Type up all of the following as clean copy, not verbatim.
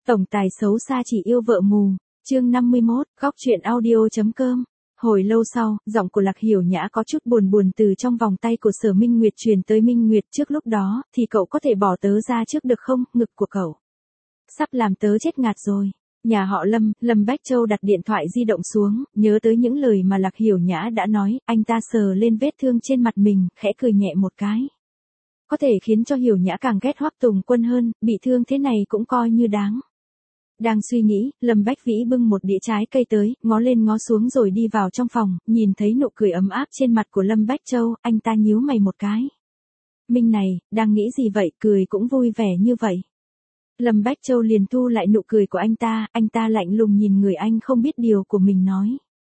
Tổng tài xấu xa chỉ yêu vợ mù. Chương 51, góc truyện audio.com. Hồi lâu sau, giọng của Lạc Hiểu Nhã có chút buồn buồn từ trong vòng tay của Sở Minh Nguyệt truyền tới Minh Nguyệt, trước lúc đó, thì cậu có thể bỏ tớ ra trước được không, ngực của cậu sắp làm tớ chết ngạt rồi. Nhà họ Lâm, Lâm Bách Châu đặt điện thoại di động xuống, nhớ tới những lời mà Lạc Hiểu Nhã đã nói, anh ta sờ lên vết thương trên mặt mình, khẽ cười nhẹ một cái. Có thể khiến cho Hiểu Nhã càng ghét Hoắc Tùng Quân hơn, bị thương thế này cũng coi như đáng. Đang suy nghĩ, Lâm Bách Vĩ bưng một đĩa trái cây tới, ngó lên ngó xuống rồi đi vào trong phòng, nhìn thấy nụ cười ấm áp trên mặt của Lâm Bách Châu, anh ta nhíu mày một cái. Minh này, đang nghĩ gì vậy, cười cũng vui vẻ như vậy. Lâm Bách Châu liền thu lại nụ cười của anh ta lạnh lùng nhìn người anh không biết điều của mình nói.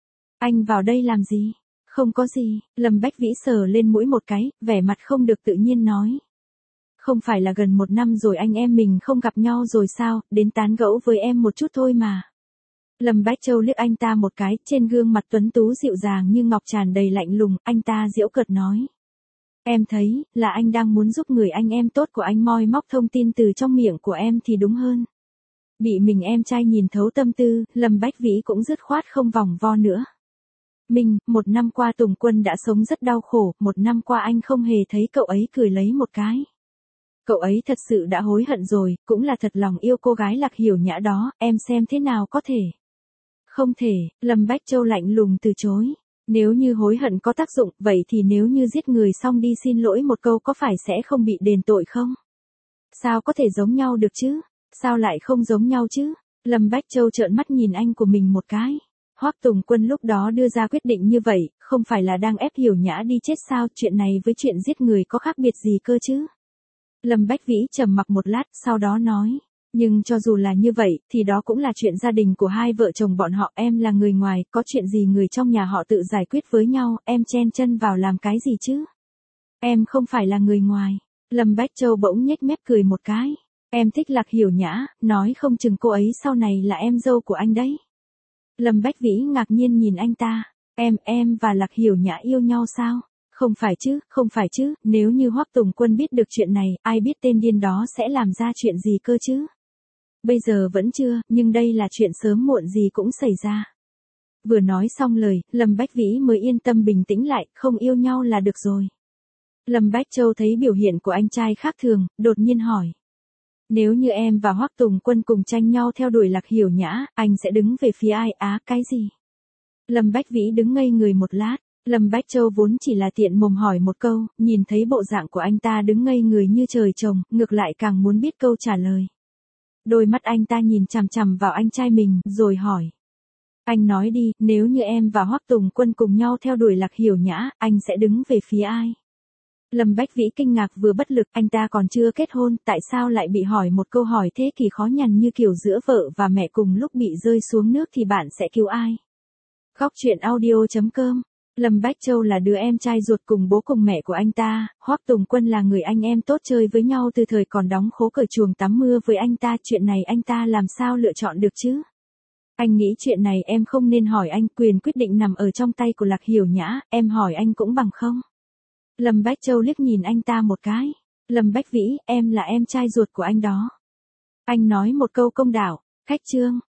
Anh vào đây làm gì? Không có gì, Lâm Bách Vĩ sờ lên mũi một cái, vẻ mặt không được tự nhiên nói. Không phải là gần 1 năm rồi anh em mình không gặp nhau rồi sao, đến tán gẫu với em một chút thôi mà. Lâm Bách Châu liếc anh ta một cái, trên gương mặt tuấn tú dịu dàng như ngọc tràn đầy lạnh lùng, anh ta giễu cợt nói. Em thấy, là anh đang muốn giúp người anh em tốt của anh moi móc thông tin từ trong miệng của em thì đúng hơn. Bị mình em trai nhìn thấu tâm tư, Lâm Bách Vĩ cũng dứt khoát không vòng vo nữa. Minh, 1 năm qua Tùng Quân đã sống rất đau khổ, 1 năm qua anh không hề thấy cậu ấy cười lấy một cái. Cậu ấy thật sự đã hối hận rồi, cũng là thật lòng yêu cô gái Lạc Hiểu Nhã đó, em xem thế nào có thể. Không thể, Lâm Bách Châu lạnh lùng từ chối. Nếu như hối hận có tác dụng, vậy thì nếu như giết người xong đi xin lỗi một câu có phải sẽ không bị đền tội không? Sao có thể giống nhau được chứ? Sao lại không giống nhau chứ? Lâm Bách Châu trợn mắt nhìn anh của mình một cái. Hoắc Tùng Quân lúc đó đưa ra quyết định như vậy, không phải là đang ép Hiểu Nhã đi chết sao, chuyện này với chuyện giết người có khác biệt gì cơ chứ? Lâm Bách Vĩ trầm mặc một lát, sau đó nói. Nhưng cho dù là như vậy, thì đó cũng là chuyện gia đình của hai vợ chồng bọn họ, em là người ngoài, có chuyện gì người trong nhà họ tự giải quyết với nhau, em chen chân vào làm cái gì chứ? Em không phải là người ngoài. Lâm Bách Châu bỗng nhếch mép cười một cái. Em thích Lạc Hiểu Nhã, nói không chừng cô ấy sau này là em dâu của anh đấy. Lâm Bách Vĩ ngạc nhiên nhìn anh ta. Em và Lạc Hiểu Nhã yêu nhau sao? Không phải chứ, nếu như Hoắc Tùng Quân biết được chuyện này, ai biết tên điên đó sẽ làm ra chuyện gì cơ chứ? Bây giờ vẫn chưa, nhưng đây là chuyện sớm muộn gì cũng xảy ra. Vừa nói xong lời, Lâm Bách Vĩ mới yên tâm bình tĩnh lại, không yêu nhau là được rồi. Lâm Bách Châu thấy biểu hiện của anh trai khác thường, đột nhiên hỏi. Nếu như em và Hoắc Tùng Quân cùng tranh nhau theo đuổi Lạc Hiểu Nhã, anh sẽ đứng về phía ai? Á, cái gì? Lâm Bách Vĩ đứng ngây người một lát. Lâm Bách Châu vốn chỉ là tiện mồm hỏi một câu, nhìn thấy bộ dạng của anh ta đứng ngây người như trời trồng, ngược lại càng muốn biết câu trả lời. Đôi mắt anh ta nhìn chằm chằm vào anh trai mình, rồi hỏi. Anh nói đi, nếu như em và Hoắc Tùng Quân cùng nhau theo đuổi Lạc Hiểu Nhã, anh sẽ đứng về phía ai? Lâm Bách Vĩ kinh ngạc vừa bất lực, anh ta còn chưa kết hôn, tại sao lại bị hỏi một câu hỏi thế kỳ khó nhằn như kiểu giữa vợ và mẹ cùng lúc bị rơi xuống nước thì bạn sẽ cứu ai? Góc truyện audio.com. Lâm Bách Châu là đứa em trai ruột cùng bố cùng mẹ của anh ta, Hoắc Tùng Quân là người anh em tốt chơi với nhau từ thời còn đóng khố cởi chuồng tắm mưa với anh ta, chuyện này anh ta làm sao lựa chọn được chứ? Anh nghĩ chuyện này em không nên hỏi anh, quyền quyết định nằm ở trong tay của Lạc Hiểu Nhã, em hỏi anh cũng bằng không? Lâm Bách Châu liếc nhìn anh ta một cái. Lâm Bách Vĩ, em là em trai ruột của anh đó. Anh nói một câu công đạo, khách trương.